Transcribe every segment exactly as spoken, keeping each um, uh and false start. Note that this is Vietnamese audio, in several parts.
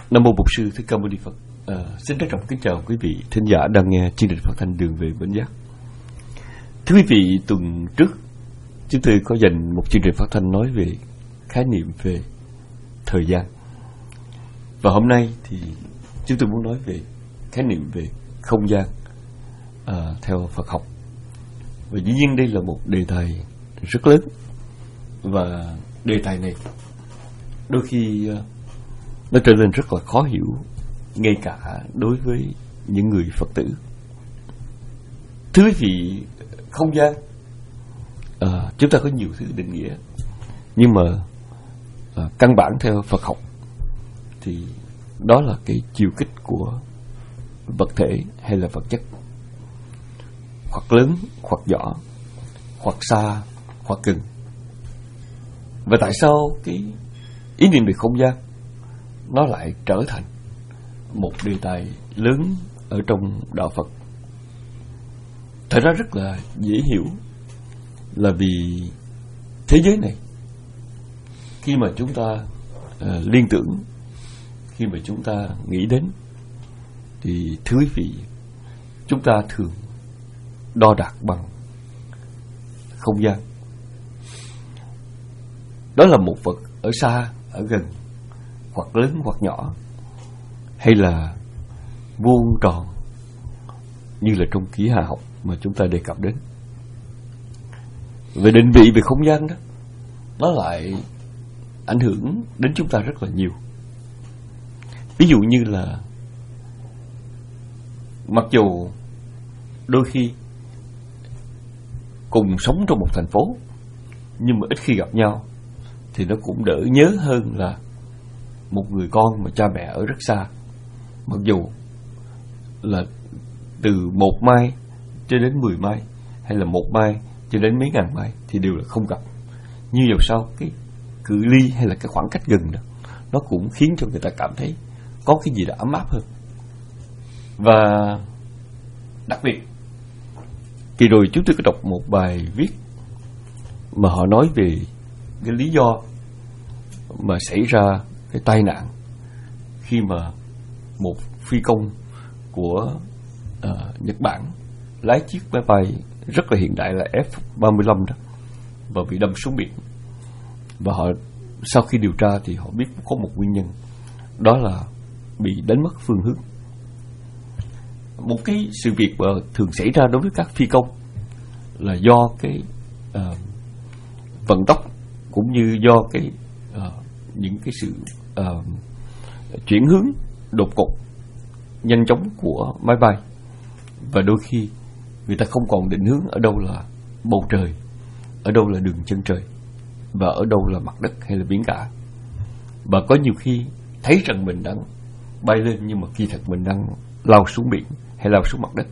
Nam mô Bổn Sư Thích Ca Mâu Ni Phật. À, xin trân trọng kính chào quý vị thính giả đang nghe chương trình phát thanh Đường Về Bến Giác. Thưa quý vị, tuần trước chúng tôi có dành một chương trình phát thanh nói về khái niệm về thời gian, và hôm nay thì chúng tôi muốn nói về khái niệm về không gian à, theo Phật học. Và dĩ nhiên đây là một đề tài rất lớn, và đề tài này đôi khi uh, nó trở nên rất là khó hiểu, ngay cả đối với những người Phật tử. Thưa quý vị, không gian à, chúng ta có nhiều thứ định nghĩa, nhưng mà à, căn bản theo Phật học thì đó là cái chiều kích của vật thể hay là vật chất, hoặc lớn hoặc nhỏ, hoặc xa hoặc gần. Và tại sao cái ý niệm về không gian nó lại trở thành một đề tài lớn ở trong đạo Phật? Thật ra rất là dễ hiểu, là vì thế giới này khi mà chúng ta uh, liên tưởng, khi mà chúng ta nghĩ đến, thì thưa quý vị, chúng ta thường đo đạc bằng không gian. Đó là một vật ở xa, ở gần, hoặc lớn hoặc nhỏ, hay là vuông tròn như là trong kỹ hà học mà chúng ta đề cập đến. Về định vị về không gian đó, nó lại ảnh hưởng đến chúng ta rất là nhiều. Ví dụ như là mặc dù đôi khi cùng sống trong một thành phố, nhưng mà ít khi gặp nhau, thì nó cũng đỡ nhớ hơn là một người con mà cha mẹ ở rất xa. Mặc dù là từ một mai cho đến mười mai, hay là một mai cho đến mấy ngàn mai, thì đều là không gặp. Như dầu sao cái cự ly hay là cái khoảng cách gần đó, nó cũng khiến cho người ta cảm thấy có cái gì đó ấm áp hơn. Và đặc biệt, kỳ rồi chúng tôi có đọc một bài viết mà họ nói về cái lý do mà xảy ra cái tai nạn khi mà một phi công của uh, Nhật Bản lái chiếc máy bay rất là hiện đại là F ba mươi lăm đó, và bị đâm xuống biển. Và họ sau khi điều tra thì họ biết có một nguyên nhân, đó là bị đánh mất phương hướng. Một cái sự việc mà thường xảy ra đối với các phi công là do cái uh, vận tốc, cũng như do cái uh, những cái sự uh, chuyển hướng đột ngột nhanh chóng của máy bay. Và đôi khi người ta không còn định hướng ở đâu là bầu trời, ở đâu là đường chân trời, và ở đâu là mặt đất hay là biển cả. Và có nhiều khi thấy rằng mình đang bay lên, nhưng mà kỳ thật mình đang lao xuống biển hay lao xuống mặt đất.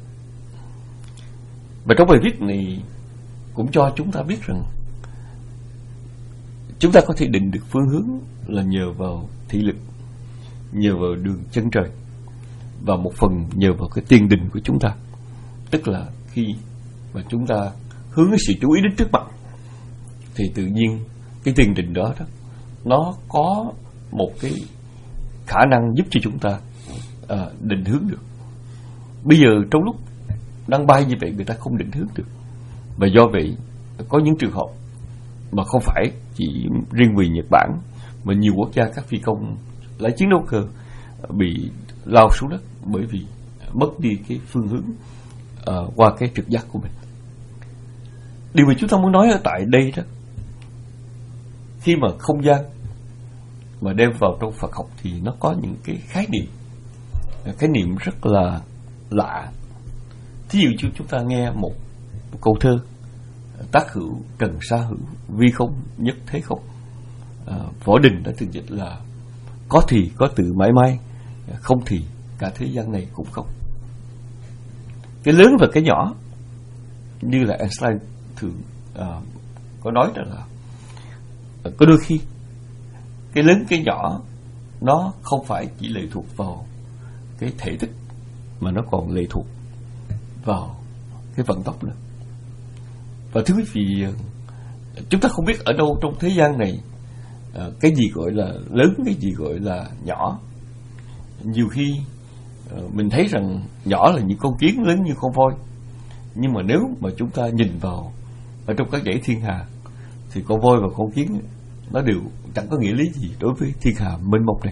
Và trong bài viết này cũng cho chúng ta biết rằng chúng ta có thể định được phương hướng là nhờ vào thị lực, nhờ vào đường chân trời, và một phần nhờ vào cái tiền đình của chúng ta. Tức là khi mà chúng ta hướng cái sự chú ý đến trước mặt, thì tự nhiên cái tiền đình đó, đó nó có một cái khả năng giúp cho chúng ta à, định hướng được. Bây giờ trong lúc đang bay như vậy, người ta không định hướng được. Và do vậy có những trường hợp mà không phải chỉ riêng vì Nhật Bản, mà nhiều quốc gia các phi công lái chiến đấu cơ bị lao xuống đất bởi vì mất đi cái phương hướng uh, qua cái trực giác của mình. Điều mà chúng ta muốn nói ở tại đây đó, khi mà không gian mà đem vào trong Phật học thì nó có những cái khái niệm, khái niệm rất là lạ. Thí dụ như chúng ta nghe một, một câu thơ: tác hữu trần sa hữu, vi không nhất thế không. À, Võ Đình đã từng dịch là có thì có từ mãi mãi, không thì cả thế gian này cũng không. Cái lớn và cái nhỏ, như là Einstein thường à, có nói rằng là có đôi khi cái lớn cái nhỏ nó không phải chỉ lệ thuộc vào cái thể tích, mà nó còn lệ thuộc vào cái vận tốc nữa. Và thưa quý vị, chúng ta không biết ở đâu trong thế gian này cái gì gọi là lớn, cái gì gọi là nhỏ. nhiều khi mình thấy rằng nhỏ là những con kiến, lớn như con voi, nhưng mà nếu mà chúng ta nhìn vào ở trong các dãy thiên hà thì con voi và con kiến nó đều chẳng có nghĩa lý gì đối với thiên hà mênh mông này.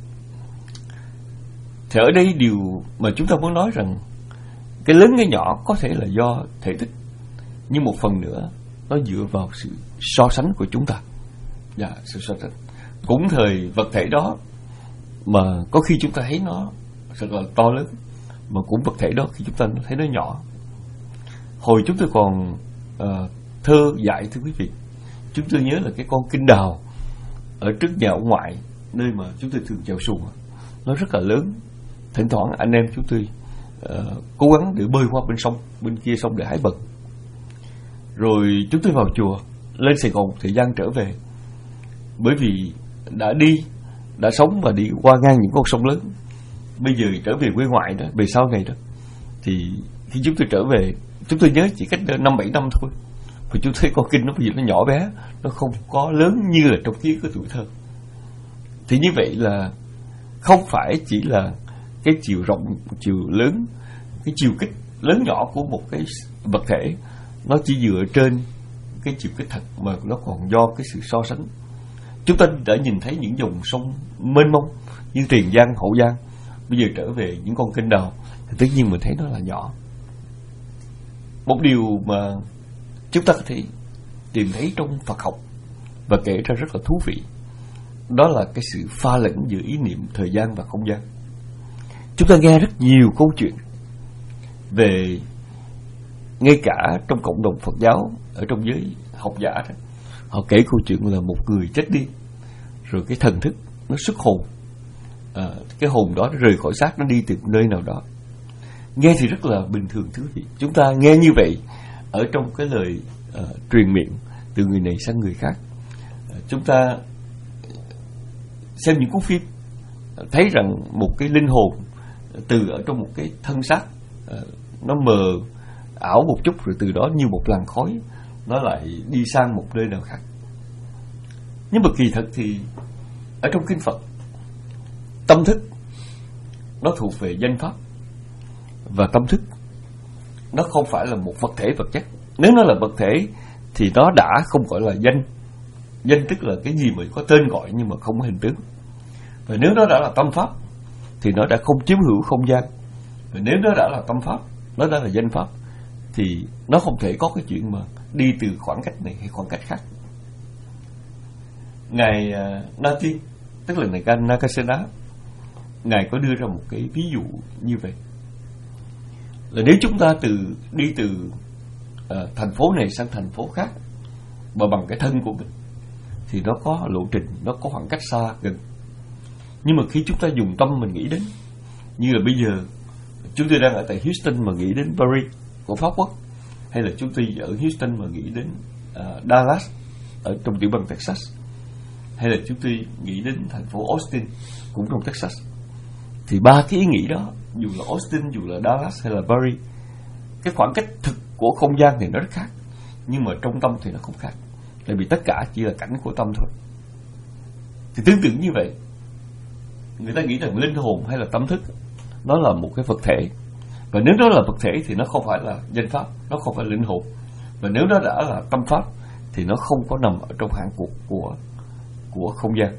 Thì ở đây điều mà chúng ta muốn nói rằng cái lớn cái nhỏ có thể là do thể tích, nhưng một phần nữa nó dựa vào sự so sánh của chúng ta. Dạ, sự so sánh. Cũng thời vật thể đó mà có khi chúng ta thấy nó rất là to lớn, mà cũng vật thể đó khi chúng ta thấy nó nhỏ. Hồi chúng tôi còn uh, thơ dạy, thưa quý vị, chúng tôi nhớ là cái con kinh đào ở trước nhà ông ngoại, nơi mà chúng tôi thường chèo xuồng, nó rất là lớn. Thỉnh thoảng anh em chúng tôi uh, cố gắng để bơi qua bên sông, bên kia sông để hái bần. Rồi chúng tôi vào chùa, lên Sài Gòn một thời gian trở về, bởi vì đã đi, đã sống và đi qua ngang những con sông lớn. Bây giờ trở về quê ngoại đó, về sau này đó, thì khi chúng tôi trở về, chúng tôi nhớ chỉ cách năm bảy năm thôi, và chúng thấy con kinh nó bây giờ nó nhỏ bé, nó không có lớn như là trong ký ức của tuổi thơ. Thì như vậy là không phải chỉ là cái chiều rộng, chiều lớn, cái chiều kích lớn nhỏ của một cái vật thể nó chỉ dựa trên cái chiều kích thật, mà nó còn do cái sự so sánh. Chúng ta đã nhìn thấy những dòng sông mênh mông như Tiền Giang, Hậu Giang, bây giờ trở về những con kênh đào thì tất nhiên mình thấy nó là nhỏ. Một điều mà chúng ta có thể tìm thấy trong Phật học và kể ra rất là thú vị, đó là cái sự pha lẫn giữa ý niệm thời gian và không gian. Chúng ta nghe rất nhiều câu chuyện về, ngay cả trong cộng đồng Phật giáo, ở trong giới học giả đó, họ kể câu chuyện là một người chết đi, rồi cái thần thức nó xuất hồn, à, cái hồn đó nó rời khỏi xác, nó đi tìm nơi nào đó. Nghe thì rất là bình thường, thưa quý vị. Chúng ta nghe như vậy ở trong cái lời uh, truyền miệng từ người này sang người khác. Uh, chúng ta xem những cuốn phim, uh, thấy rằng một cái linh hồn từ ở trong một cái thân xác, uh, nó mờ ảo một chút, rồi từ đó như một làn khói nó lại đi sang một nơi nào khác. Nhưng mà kỳ thật thì ở trong kinh Phật, tâm thức nó thuộc về danh pháp, và tâm thức nó không phải là một vật thể vật chất. Nếu nó là vật thể thì nó đã không gọi là danh. Danh tức là cái gì mà có tên gọi nhưng mà không có hình tướng. Và nếu nó đã là tâm pháp thì nó đã không chiếm hữu không gian. Và nếu nó đã là tâm pháp, nó đã là danh pháp, thì nó không thể có cái chuyện mà đi từ khoảng cách này hay khoảng cách khác. Ngài uh, Nati, tức là Ngài Nakasena, Ngài có đưa ra một cái ví dụ như vậy, là nếu chúng ta từ đi từ uh, thành phố này sang thành phố khác mà bằng cái thân của mình thì nó có lộ trình, nó có khoảng cách xa gần. Nhưng mà khi chúng ta dùng tâm mình nghĩ đến, như là bây giờ chúng tôi đang ở tại Houston mà nghĩ đến Paris của Pháp Quốc, hay là chúng tôi ở Houston mà nghĩ đến uh, Dallas ở trong tiểu bang Texas, hay là chúng tôi nghĩ đến thành phố Austin cũng trong Texas, thì ba cái ý nghĩ đó, dù là Austin, dù là Dallas hay là Paris, cái khoảng cách thực của không gian thì nó rất khác, nhưng mà trong tâm thì nó không khác, tại vì tất cả chỉ là cảnh của tâm thôi. Thì tương tự như vậy, người ta nghĩ rằng linh hồn hay là tâm thức nó là một cái vật thể, và nếu nó là vật thể thì nó không phải là danh pháp, nó không phải là linh hồn, và nếu nó đã là tâm pháp thì nó không có nằm ở trong hạng cuộc của của không gian.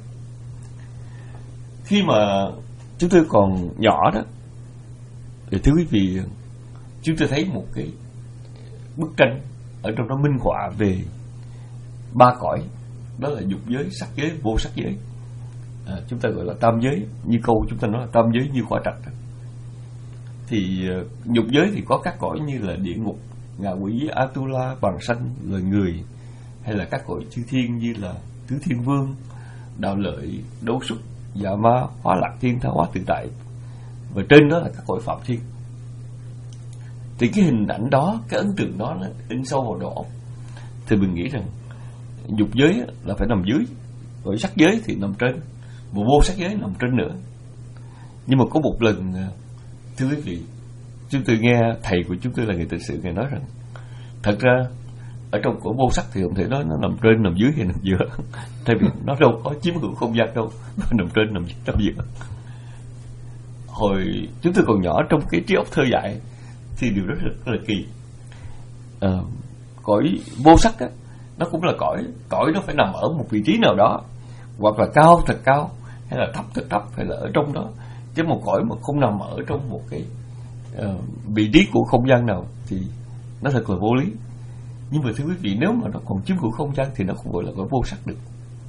Khi mà chúng tôi còn nhỏ đó, thì thưa quý vị, chúng tôi thấy một cái bức tranh ở trong đó minh họa về ba cõi, đó là dục giới, sắc giới, vô sắc giới. À, chúng ta gọi là tam giới, như câu chúng ta nói là tam giới như quả trạch đó. Thì uh, dục giới thì có các cõi như là địa ngục, ngạ quỷ, Atula, bằng sanh, loài người, hay là các cõi chư thiên như là tứ thiên vương, đạo lợi, đấu súc, dạ ma, hóa lạc thiên, tha hóa tự tại, và trên đó là các cõi phạm thiên. Thì cái hình ảnh đó, cái ấn tượng đó nó in sâu vào đầu óc. Thì mình nghĩ rằng dục giới là phải nằm dưới, rồi sắc giới thì nằm trên, và vô sắc giới nằm trên nữa. Nhưng mà có một lần, thưa quý vị, chúng tôi nghe thầy của chúng tôi là người tự sự, ngài nói rằng thật ra ở trong của vô sắc thì không thể nói nó nằm trên, nằm dưới hay nằm giữa, tại vì nó đâu có chiếm hữu không gian đâu, nó nằm trên, nằm dưới, nằm giữa. hồi chúng tôi còn nhỏ, trong cái trí óc thơ dại thì điều rất, rất là kỳ. À, cõi vô sắc á, nó cũng là cõi cõi nó phải nằm ở một vị trí nào đó, hoặc là cao thật cao, hay là thấp thật thấp, hay là ở trong đó. Chứ một cõi mà không nằm ở trong một cái uh, vị trí của không gian nào thì nó thật là vô lý. Nhưng mà thưa quý vị, nếu mà nó còn chiếm hữu không gian thì nó không gọi là cõi vô sắc được.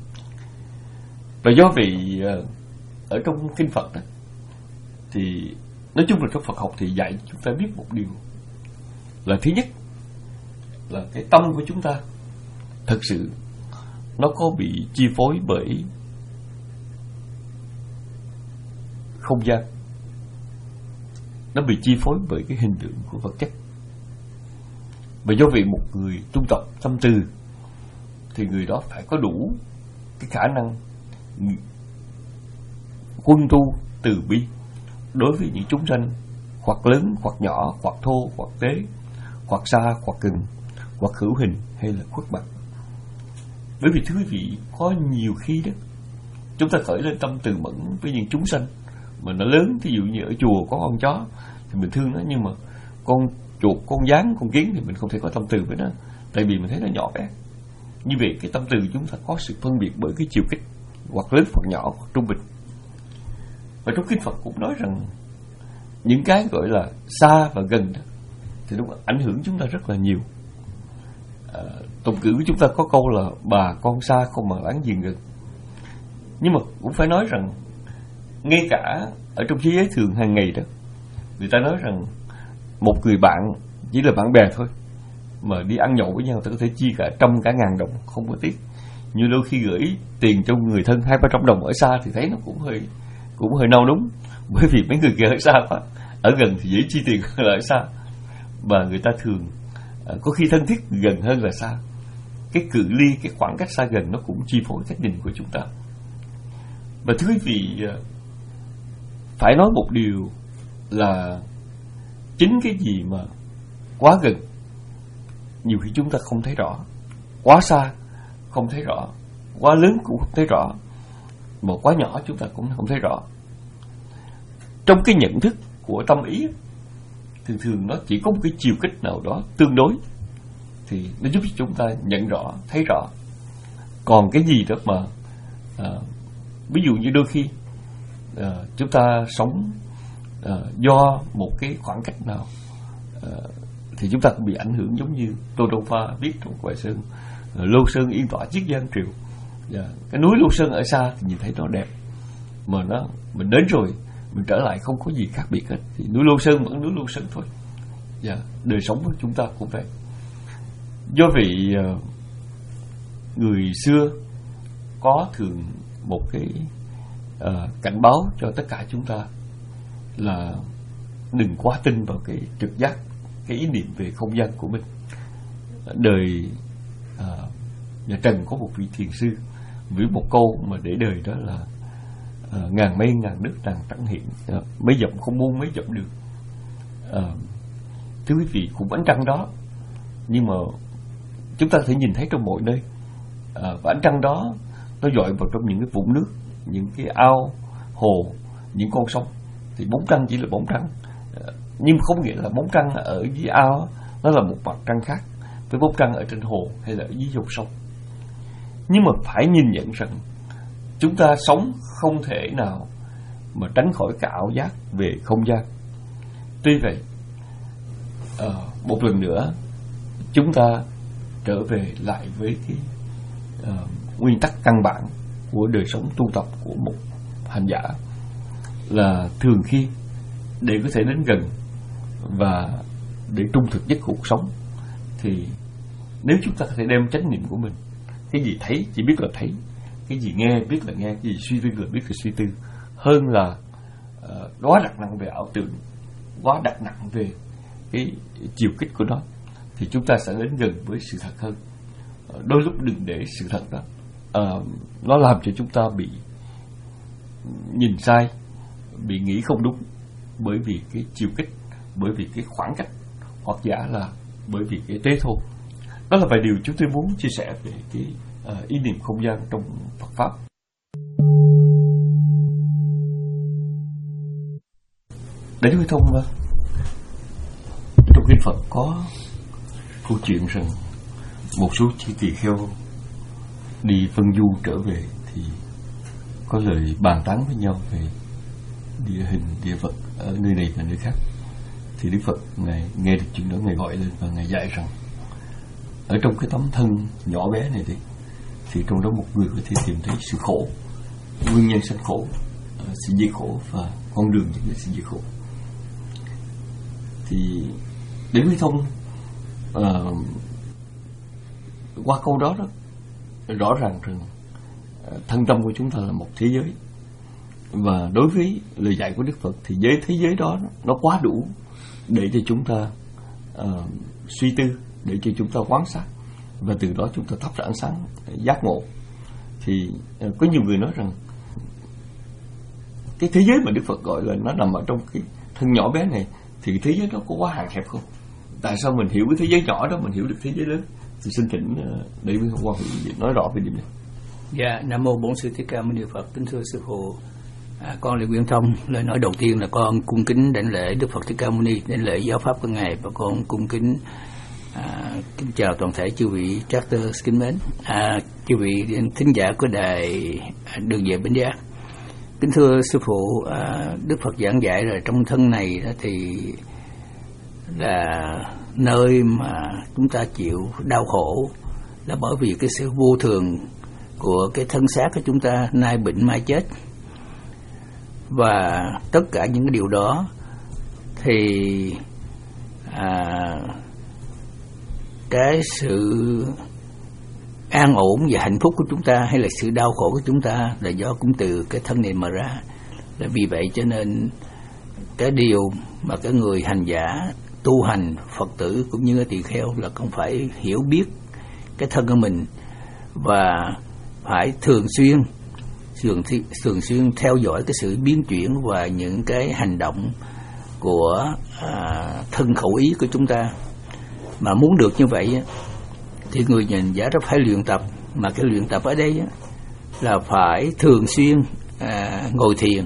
Và do vì uh, ở trong kinh Phật đó, thì nói chung là trong Phật học thì dạy chúng ta biết một điều là thứ nhất là cái tâm của chúng ta thật sự nó có bị chi phối bởi không gian, nó bị chi phối bởi cái hình tượng của vật chất. Và do vậy một người tu tập tâm từ thì người đó phải có đủ cái khả năng quân tu từ bi đối với những chúng sanh hoặc lớn hoặc nhỏ, hoặc thô hoặc tế, hoặc xa hoặc gần, hoặc hữu hình hay là khuất mặt. Bởi vì thưa quý vị, có nhiều khi đó chúng ta khởi lên tâm từ mẫn với những chúng sanh mà nó lớn, ví dụ như ở chùa có con chó thì mình thương nó, nhưng mà con chuột, con gián, con kiến thì mình không thể có tâm từ với nó, tại vì mình thấy nó nhỏ bé. Như vậy cái tâm từ chúng ta có sự phân biệt bởi cái chiều kích, hoặc lớn hoặc nhỏ hoặc trung bình. Và trong kinh Phật cũng nói rằng những cái gọi là xa và gần đó, thì nó ảnh hưởng chúng ta rất là nhiều. à, Tục ngữ của chúng ta có câu là bà con xa không mà láng giềng gần. Nhưng mà cũng phải nói rằng ngay cả ở trong thế giới thường hàng ngày đó, người ta nói rằng một người bạn chỉ là bạn bè thôi, mà đi ăn nhậu với nhau ta có thể chia cả trăm cả ngàn đồng không có tiếc. Như đôi khi gửi tiền cho người thân hai ba trăm đồng ở xa thì thấy nó cũng hơi cũng hơi nao núng, bởi vì mấy người kia ở xa quá, ở gần thì dễ chi tiền hơn là ở xa. Và người ta thường à, có khi thân thiết gần hơn là xa. Cái cự ly, cái khoảng cách xa gần nó cũng chi phối cách nhìn của chúng ta. Và thưa quý vị, phải nói một điều là chính cái gì mà quá gần nhiều khi chúng ta không thấy rõ, quá xa không thấy rõ, quá lớn cũng không thấy rõ, mà quá nhỏ chúng ta cũng không thấy rõ. Trong cái nhận thức của tâm ý, thường thường nó chỉ có một cái chiều kích nào đó tương đối thì nó giúp cho chúng ta nhận rõ, thấy rõ. Còn cái gì đó mà à, ví dụ như đôi khi à, chúng ta sống à, do một cái khoảng cách nào à, thì chúng ta cũng bị ảnh hưởng, giống như Tô Đông Pha viết trong Hoài Sơn: Lô Sơn yên tỏa chiết giang triều. Và cái núi Lô Sơn ở xa thì nhìn thấy nó đẹp, mà nó mình đến rồi mình trở lại không có gì khác biệt hết, thì núi Lô Sơn vẫn núi Lô Sơn thôi. Và đời sống của chúng ta cũng vậy. Do vậy người xưa có thường một cái uh, cảnh báo cho tất cả chúng ta là đừng quá tin vào cái trực giác, cái ý niệm về không gian của mình. Đời uh, nhà Trần có một vị thiền sư với một câu mà để đời đó là uh, ngàn mây ngàn nước nàng chẳng hiện, uh, mấy dặm không muôn mấy dặm đường. Uh, thưa quý vị, cũng ánh trăng đó, nhưng mà chúng ta có thể nhìn thấy trong mọi nơi. À, và ánh trăng đó nó dọi vào trong những cái vũng nước, những cái ao, hồ, những con sông. Thì bóng trăng chỉ là bóng trăng, à, nhưng không nghĩa là bóng trăng ở dưới ao nó là một mặt trăng khác với bóng trăng ở trên hồ hay là ở dưới dòng sông. Nhưng mà phải nhìn nhận rằng chúng ta sống không thể nào mà tránh khỏi cả ảo giác về không gian. Tuy vậy, à, một lần nữa chúng ta trở về lại với cái uh, nguyên tắc căn bản của đời sống tu tập của một hành giả, là thường khi để có thể đến gần và để trung thực nhất cuộc sống, thì nếu chúng ta có thể đem chánh niệm của mình, cái gì thấy chỉ biết là thấy, cái gì nghe biết là nghe, cái gì suy tư là biết là suy tư, hơn là uh, quá đặt nặng về ảo tưởng, quá đặt nặng về cái chiều kích của nó, thì chúng ta sẽ đến gần với sự thật hơn. Đôi lúc đừng để sự thật đó uh, nó làm cho chúng ta bị nhìn sai, bị nghĩ không đúng, bởi vì cái chiều kích, bởi vì cái khoảng cách, hoặc giả là bởi vì cái tế thô. Đó là vài điều chúng tôi muốn chia sẻ về cái uh, ý niệm không gian trong Phật Pháp. Đến với Thông, trong kinh Phật có câu chuyện rằng một số chi tỳ kheo đi phân du trở về thì có lời bàn tán với nhau về địa hình địa vật ở nơi này và nơi khác. Thì Đức Phật ngài nghe được chuyện đó, ngài gọi lên và ngài dạy rằng ở trong cái tấm thân nhỏ bé này thì thì trong đó một người có thể tìm thấy sự khổ, nguyên nhân sanh khổ, sự diệt khổ và con đường dẫn đến sự diệt khổ. Thì đến với Thông, uh, qua câu đó đó rõ ràng rằng uh, thân tâm của chúng ta là một thế giới, và đối với lời dạy của Đức Phật thì giới thế giới đó nó quá đủ để cho chúng ta uh, suy tư, để cho chúng ta quan sát, và từ đó chúng ta thắp ra ánh sáng giác ngộ. Thì uh, có nhiều người nói rằng cái thế giới mà Đức Phật gọi là nó nằm ở trong cái thân nhỏ bé này, thì thế giới đó có quá hạn hẹp không? Tại sao mình hiểu cái thế giới nhỏ đó mình hiểu được thế giới lớn? Thì xin thỉnh để với Quan Hỷ nói rõ về điểm này. Dạ, Nam mô Bổn Sư Thích Ca Mâu Ni Phật. Kính thưa sư phụ, à, con là Quyên Thông. Lời nói đầu tiên là con cung kính đảnh lễ Đức Phật Thích Ca Mâu Ni, đảnh lễ giáo pháp của ngài, và con cung kính à, kính chào toàn thể chư vị chapter kính mến, à, chư vị thính giả của đài Đường Về Bến Giác. Kính thưa sư phụ, à, Đức Phật giảng dạy là trong thân này thì là nơi mà chúng ta chịu đau khổ, là bởi vì cái sự vô thường của cái thân xác của chúng ta, nay bệnh mai chết. Và tất cả những cái điều đó thì à, cái sự an ổn và hạnh phúc của chúng ta hay là sự đau khổ của chúng ta là do cũng từ cái thân này mà ra. Là vì vậy cho nên cái điều mà cái người hành giả tu hành, Phật tử cũng như tỳ kheo là không phải hiểu biết cái thân của mình, và phải thường xuyên thường, thường xuyên theo dõi cái sự biến chuyển và những cái hành động của à, thân khẩu ý của chúng ta. Mà muốn được như vậy thì người hành giả rất phải luyện tập. Mà cái luyện tập ở đây là phải thường xuyên à, ngồi thiền.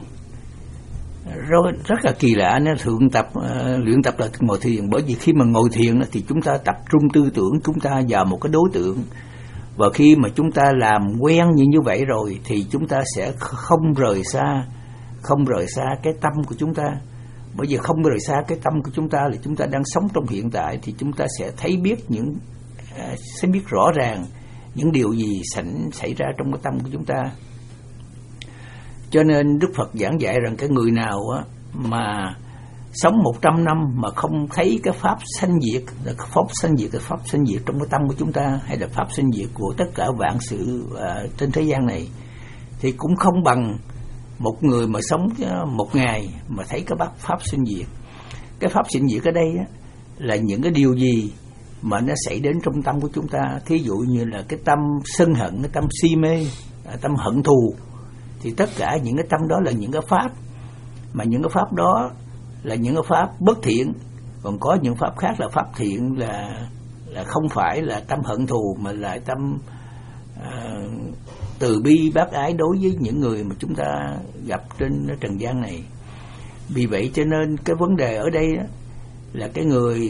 Rất, rất là kỳ lạ, nó thường tập uh, luyện tập là ngồi thiền. Bởi vì khi mà ngồi thiền thì chúng ta tập trung tư tưởng chúng ta vào một cái đối tượng, và khi mà chúng ta làm quen như như vậy rồi thì chúng ta sẽ không rời xa không rời xa cái tâm của chúng ta. Bởi vì không rời xa cái tâm của chúng ta là chúng ta đang sống trong hiện tại, thì chúng ta sẽ thấy biết những uh, sẽ biết rõ ràng những điều gì sẵn xảy ra trong cái tâm của chúng ta. Cho nên Đức Phật giảng dạy rằng cái người nào á, mà sống một trăm năm mà không thấy cái pháp sanh diệt, pháp sanh diệt, cái pháp sanh diệt trong cái tâm của chúng ta, hay là pháp sanh diệt của tất cả vạn sự à, trên thế gian này, thì cũng không bằng một người mà sống một ngày mà thấy cái pháp sanh diệt. Cái pháp sanh diệt ở đây á, là những cái điều gì mà nó xảy đến trong tâm của chúng ta. Thí dụ như là cái tâm sân hận, cái tâm si mê, tâm hận thù, thì tất cả những cái tâm đó là những cái pháp, mà những cái pháp đó là những cái pháp bất thiện. Còn có những pháp khác là pháp thiện, là là không phải là tâm hận thù, mà là tâm uh, từ bi bác ái đối với những người mà chúng ta gặp trên trần gian này. Vì vậy cho nên cái vấn đề ở đây là cái người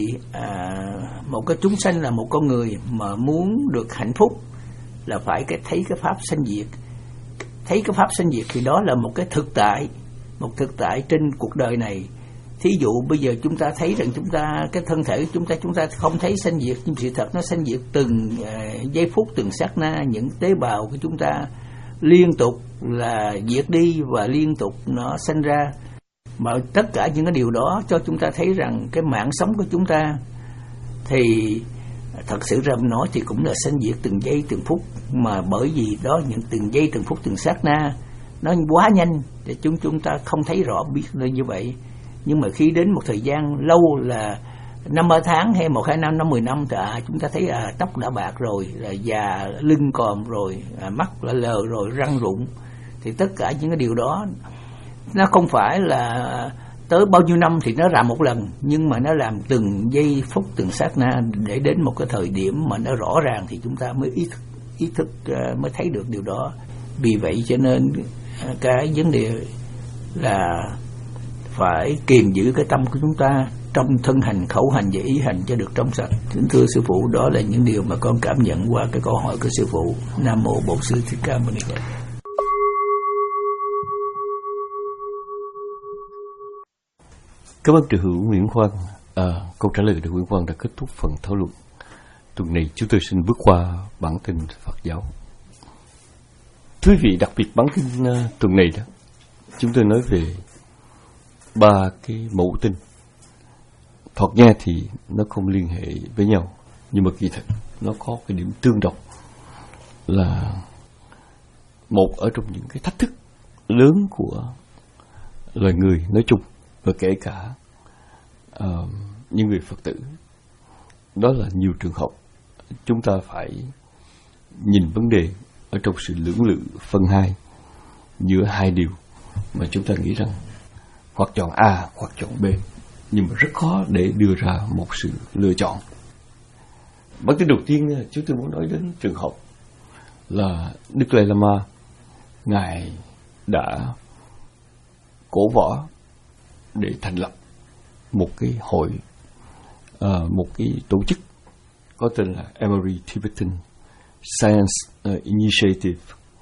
uh, một cái chúng sanh, là một con người mà muốn được hạnh phúc là phải cái thấy cái pháp sanh diệt. Thấy cái pháp sanh diệt thì đó là một cái thực tại, một thực tại trên cuộc đời này. Thí dụ bây giờ chúng ta thấy rằng chúng ta, cái thân thể của chúng ta, chúng ta không thấy sanh diệt, nhưng sự thật nó sanh diệt từng uh, giây phút, từng sát na. Những tế bào của chúng ta liên tục là diệt đi và liên tục nó sanh ra. Mà tất cả những cái điều đó cho chúng ta thấy rằng cái mạng sống của chúng ta thì thật sự ra nói thì cũng là sanh diệt từng giây từng phút. Mà bởi vì đó những từng giây từng phút từng sát na nó quá nhanh để chúng chúng ta không thấy rõ biết là như vậy. Nhưng mà khi đến một thời gian lâu là năm ba tháng hay một hai năm, năm mười năm thì à, chúng ta thấy à, tóc đã bạc rồi, là già lưng còm rồi, à, mắt đã lờ rồi, răng rụng. Thì tất cả những cái điều đó nó không phải là tới bao nhiêu năm thì nó làm một lần, nhưng mà nó làm từng giây phút từng sát na, để đến một cái thời điểm mà nó rõ ràng thì chúng ta mới ý thức, ý thức uh, mới thấy được điều đó. Vì vậy cho nên uh, cái vấn đề là phải kiềm giữ cái tâm của chúng ta trong thân hành, khẩu hành và ý hành cho được trong sạch. Kính thưa sư phụ, đó là những điều mà con cảm nhận qua cái câu hỏi của sư phụ. Nam mô Bổn Sư Thích Ca Mâu Ni Phật. Cảm ơn Từ Hữu Nguyễn Quang. À, câu trả lời của Nguyễn Quang đã kết thúc phần thảo luận. Tuần này chúng tôi xin bước qua bản tin Phật giáo. Thưa quý vị, đặc biệt bản tin uh, tuần này đó, chúng tôi nói về ba cái mẫu tin. Thoạt nghe thì nó không liên hệ với nhau, nhưng mà kỳ thực nó có cái điểm tương đồng, là một ở trong những cái thách thức lớn của loài người nói chung, và kể cả uh, những người Phật tử. Đó là nhiều trường hợp chúng ta phải nhìn vấn đề ở trong sự lưỡng lự phân hai giữa hai điều mà chúng ta nghĩ rằng hoặc chọn A hoặc chọn B, nhưng mà rất khó để đưa ra một sự lựa chọn. Bản tin đầu tiên chúng tôi muốn nói đến trường hợp là Đức Dalai Lama, Ngài đã cổ võ để thành lập một cái hội, uh, một cái tổ chức có tên là Emory Tibetan Science uh, Initiative.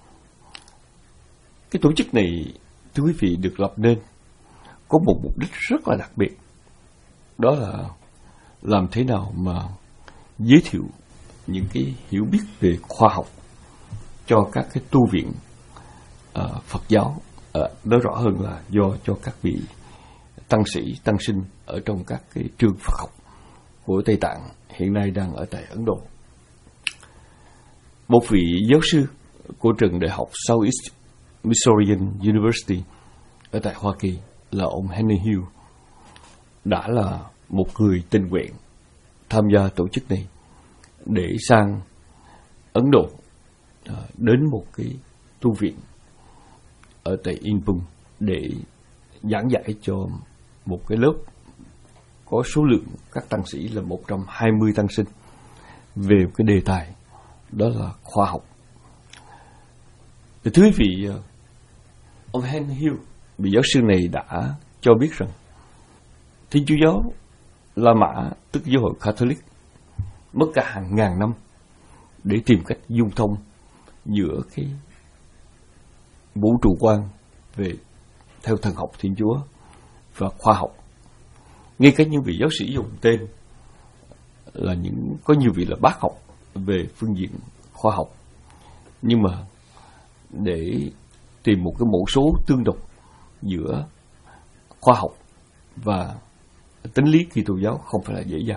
Cái tổ chức này, thưa quý vị, được lập nên có một mục đích rất là đặc biệt. Đó là làm thế nào mà giới thiệu những cái hiểu biết về khoa học cho các cái tu viện uh, Phật giáo. Uh, nói rõ hơn là do cho các vị tăng sĩ, tăng sinh ở trong các cái trường Phật học của Tây Tạng hiện nay đang ở tại Ấn Độ. Một vị giáo sư của trường đại học Southeast Missourian University ở tại Hoa Kỳ là ông Henry Hill đã là một người tình nguyện tham gia tổ chức này để sang Ấn Độ, đến một cái tu viện ở tại Inpung để giảng dạy cho một cái lớp có số lượng các tăng sĩ là một trăm hai mươi tăng sinh về cái đề tài đó là khoa học. Thưa quý vị, ông Henry Hill, vị giáo sư này đã cho biết rằng Thiên Chúa giáo La Mã, tức giáo hội Catholic, mất cả hàng ngàn năm để tìm cách dung thông giữa cái vũ trụ quan về theo thần học Thiên Chúa và khoa học. Ngay cả những vị giáo sĩ dùng tên là những có nhiều vị là bác học về phương diện khoa học, nhưng mà để tìm một cái mẫu số tương đồng giữa khoa học và tính lý Kitô giáo không phải là dễ dàng.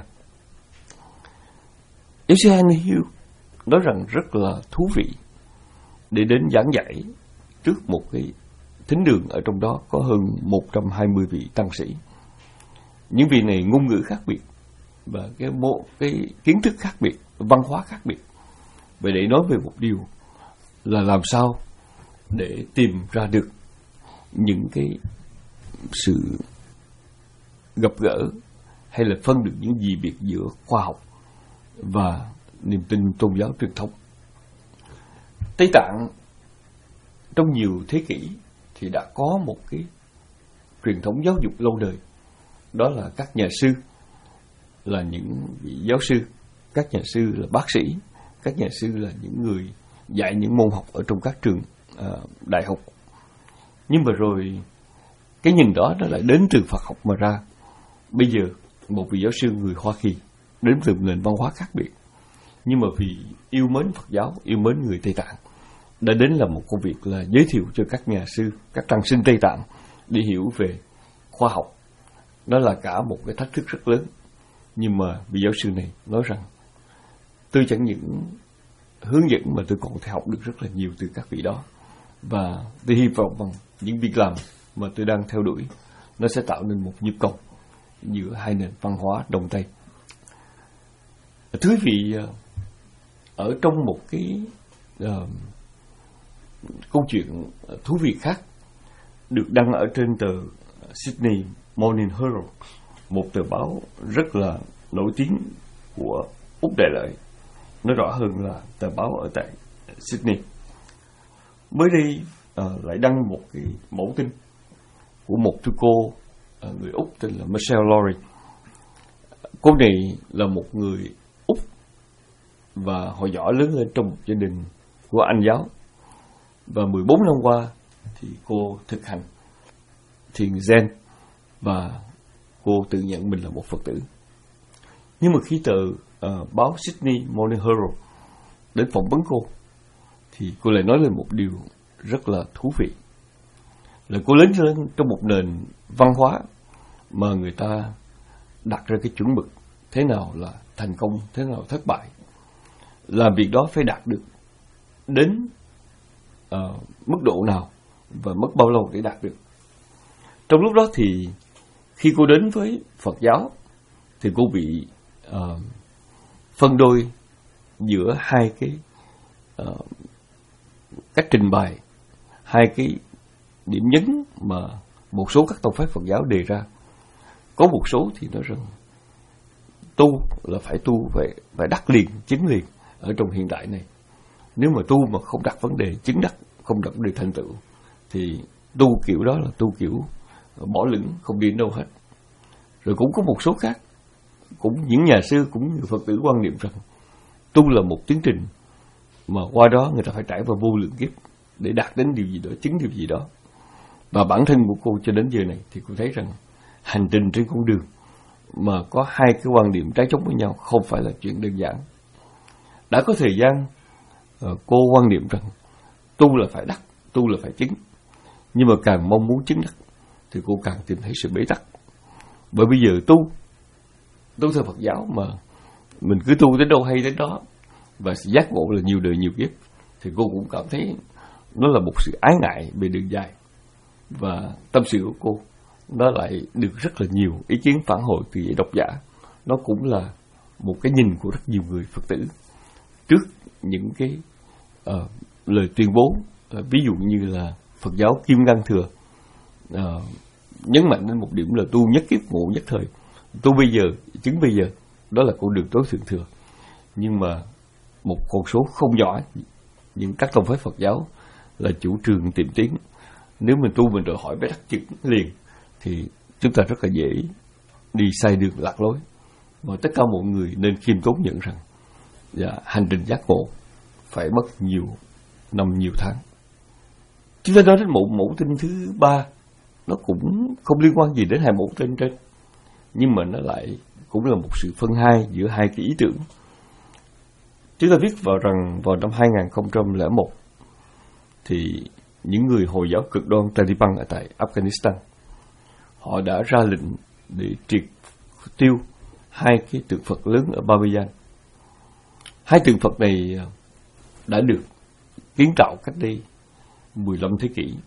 Giáo sư Henry Hill nói rằng rất là thú vị để đến giảng dạy trước một cái thính đường, ở trong đó có hơn một trăm hai mươi vị tăng sĩ. Những vị này ngôn ngữ khác biệt và cái bộ cái kiến thức khác biệt, văn hóa khác biệt. Vậy để nói về một điều là làm sao để tìm ra được những cái sự gặp gỡ hay là phân được những gì biệt giữa khoa học và niềm tin tôn giáo truyền thống. Tây Tạng trong nhiều thế kỷ thì đã có một cái truyền thống giáo dục lâu đời, đó là các nhà sư là những vị giáo sư, các nhà sư là bác sĩ, các nhà sư là những người dạy những môn học ở trong các trường uh, đại học. Nhưng mà rồi cái nhìn đó nó lại đến từ Phật học mà ra. Bây giờ một vị giáo sư người Hoa Kỳ đến từ nền văn hóa khác biệt, nhưng mà vì yêu mến Phật giáo, yêu mến người Tây Tạng, đã đến làm một công việc là giới thiệu cho các nhà sư, các tăng sinh Tây Tạng để hiểu về khoa học. Đó là cả một cái thách thức rất lớn. Nhưng mà vị giáo sư này nói rằng tôi chẳng những hướng dẫn mà tôi còn có thể học được rất là nhiều từ các vị đó. Và tôi hy vọng bằng những việc làm mà tôi đang theo đuổi, nó sẽ tạo nên một nhịp cầu giữa hai nền văn hóa Đông Tây. Thưa quý vị, ở trong một cái uh, câu chuyện thú vị khác được đăng ở trên tờ Sydney Morning Herald, một tờ báo rất là nổi tiếng của Úc Đại Lợi, nói rõ hơn là tờ báo ở tại Sydney. Mới đây uh, lại đăng một cái mẫu tin của một sư cô người Úc tên là Michelle Laurie. Cô này là một người Úc và hồi nhỏ lớn lên trong một gia đình của Anh giáo, và mười bốn năm qua thì cô thực hành thiền Zen và cô tự nhận mình là một Phật tử. Nhưng mà khi tờ uh, báo Sydney Morning Herald đến phỏng vấn cô thì cô lại nói lên một điều rất là thú vị, là cô lớn lên trong một nền văn hóa mà người ta đặt ra cái chuẩn mực thế nào là thành công, thế nào là thất bại, làm việc đó phải đạt được đến uh, mức độ nào và mất bao lâu để đạt được. Trong lúc đó thì khi cô đến với Phật giáo thì cô bị uh, phân đôi giữa hai cái uh, cách trình bày, hai cái điểm nhấn mà một số các tông phái Phật giáo đề ra. Có một số thì nói rằng tu là phải tu phải, phải đắc liền, chứng liền ở trong hiện đại này. Nếu mà tu mà không đặt vấn đề chứng đắc, không đặt vấn đề thành tựu, thì tu kiểu đó là tu kiểu bỏ lửng, không đi đến đâu hết. Rồi cũng có một số khác, cũng những nhà sư, cũng nhiều Phật tử quan niệm rằng tu là một tiến trình mà qua đó người ta phải trải qua vô lượng kiếp để đạt đến điều gì đó, chứng điều gì đó. Và bản thân của cô cho đến giờ này thì cô thấy rằng hành trình trên con đường mà có hai cái quan điểm trái chống với nhau không phải là chuyện đơn giản. Đã có thời gian cô quan niệm rằng tu là phải đắc, tu là phải chứng, nhưng mà càng mong muốn chứng đắc thì cô càng tìm thấy sự bế tắc. Bởi bây giờ tu tu theo Phật giáo mà mình cứ tu đến đâu hay đến đó, và sự giác ngộ là nhiều đời nhiều kiếp, thì cô cũng cảm thấy nó là một sự ái ngại về đường dài. Và tâm sự của cô nó lại được rất là nhiều ý kiến phản hồi từ vị độc giả. Nó cũng là một cái nhìn của rất nhiều người Phật tử trước những cái uh, lời tuyên bố, uh, ví dụ như là Phật giáo Kim Cang Thừa uh, nhấn mạnh đến một điểm là tu nhất kiếp ngộ nhất thời, tu bây giờ chứng bây giờ, đó là con đường tối thượng thừa. Nhưng mà một con số không nhỏ những các tông phái Phật giáo là chủ trương tìm tiến. Nếu mình tu mình đòi hỏi phải đắc chứng liền thì chúng ta rất là dễ đi sai đường lạc lối. Mà tất cả mọi người nên khiêm tốn nhận rằng dạ, hành trình giác ngộ phải mất nhiều năm nhiều tháng. Chúng ta nói đến một mẫu tinh thứ ba, nó cũng không liên quan gì đến hai mẫu tinh trên, nhưng mà nó lại cũng là một sự phân hai giữa hai cái ý tưởng. Chúng ta viết vào rằng vào năm hai nghìn không trăm lẻ một thì những người Hồi giáo cực đoan Taliban ở tại Afghanistan họ đã ra lệnh để triệt tiêu hai cái tượng Phật lớn ở Babayan. Hai tượng Phật này đã được kiến tạo cách đây mười lăm thế kỷ,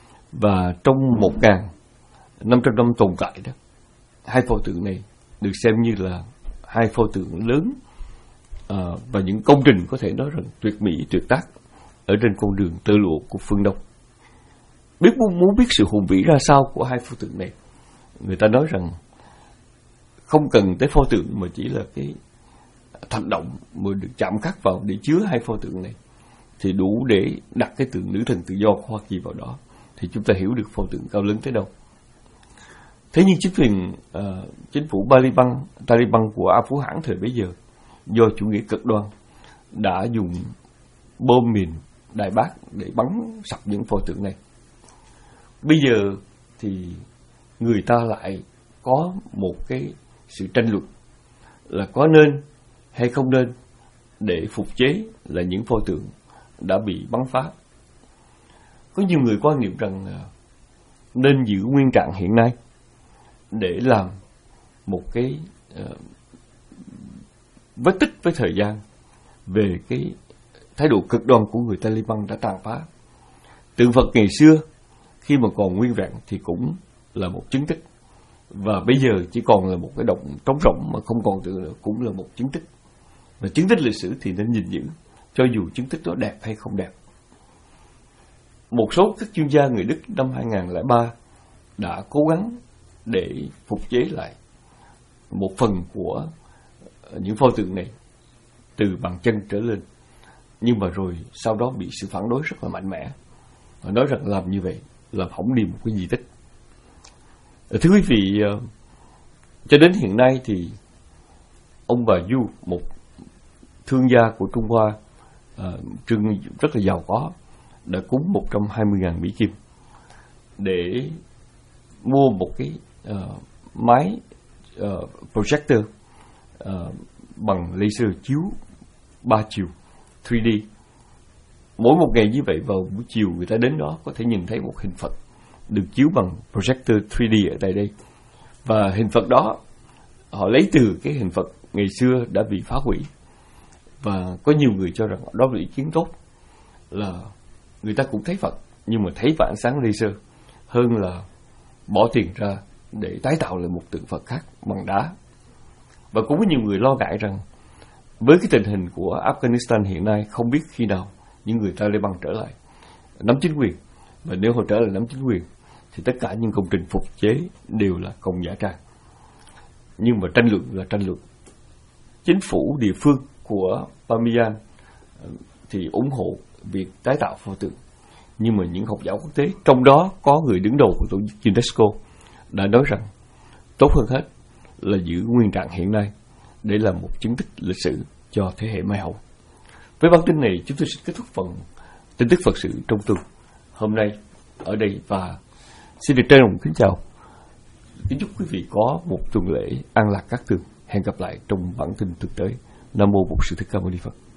và trong một nghìn năm trăm năm tồn tại đó, hai pho tượng này được xem như là hai pho tượng lớn à, và những công trình có thể nói rằng tuyệt mỹ tuyệt tác ở trên con đường tơ lụa của phương Đông. Biết muốn, muốn biết sự hùng vĩ ra sao của hai pho tượng này, người ta nói rằng không cần tới pho tượng mà chỉ là cái thạch động mà được chạm khắc vào để chứa hai pho tượng này thì đủ để đặt cái tượng nữ thần tự do của Hoa Kỳ vào đó, thì chúng ta hiểu được pho tượng cao lớn tới đâu. Thế nhưng chính quyền uh, chính phủ Taliban, Taliban của A Phú Hãn thời bấy giờ do chủ nghĩa cực đoan đã dùng bom mìn Đại Bác để bắn sập những pho tượng này. Bây giờ thì người ta lại có một cái sự tranh luận là có nên hay không nên để phục chế là những pho tượng đã bị bắn phá. Có nhiều người quan niệm rằng nên giữ nguyên trạng hiện nay để làm một cái uh, vết tích với thời gian về cái thái độ cực đoan của người Taliban đã tàn phá. Tượng Phật ngày xưa khi mà còn nguyên vẹn thì cũng là một chứng tích, và bây giờ chỉ còn là một cái động trống rỗng mà không còn tượng nữa cũng là một chứng tích. Và chứng tích lịch sử thì nên gìn giữ, cho dù chứng tích đó đẹp hay không đẹp. Một số các chuyên gia người Đức năm hai nghìn không trăm lẻ ba đã cố gắng để phục chế lại một phần của những pho tượng này từ bàn chân trở lên, nhưng mà rồi sau đó bị sự phản đối rất là mạnh mẽ. Họ nói rằng làm như vậy làm hỏng đi một cái di tích. Thưa quý vị, cho đến hiện nay thì ông bà Du, một thương gia của Trung Hoa, trưng rất là giàu có, đã cúng một trăm hai mươi nghìn Mỹ Kim để mua một cái uh, máy uh, projector uh, bằng laser chiếu ba chiều ba D. Mỗi một ngày như vậy, vào buổi chiều người ta đến đó có thể nhìn thấy một hình Phật được chiếu bằng projector ba D ở tại đây. Và hình Phật đó họ lấy từ cái hình Phật ngày xưa đã bị phá hủy. Và có nhiều người cho rằng đó là ý kiến tốt, là người ta cũng thấy Phật nhưng mà thấy vào ánh sáng laser hơn là bỏ tiền ra để tái tạo lại một tượng Phật khác bằng đá. Và cũng có nhiều người lo ngại rằng với cái tình hình của Afghanistan hiện nay, không biết khi nào những người Taliban trở lại nắm chính quyền, và nếu họ trở lại nắm chính quyền thì tất cả những công trình phục chế đều là công giả trang. Nhưng mà tranh luận là tranh luận. Chính phủ địa phương của Bamiyan thì ủng hộ việc tái tạo pho tượng, nhưng mà những học giả quốc tế, trong đó có người đứng đầu của tổ chức UNESCO, đã nói rằng tốt hơn hết là giữ nguyên trạng hiện nay để làm một chứng tích lịch sử cho thế hệ mai hậu. Với bản tin này, chúng tôi xin kết thúc phần tin tức Phật sự trong tuần hôm nay ở đây, và xin được trân trọng kính chào. Kính chúc quý vị có một tuần lễ an lạc các tường. Hẹn gặp lại trong bản tin thực tế. Nam mô Bổn Sư Thích Ca Mâu Ni Phật.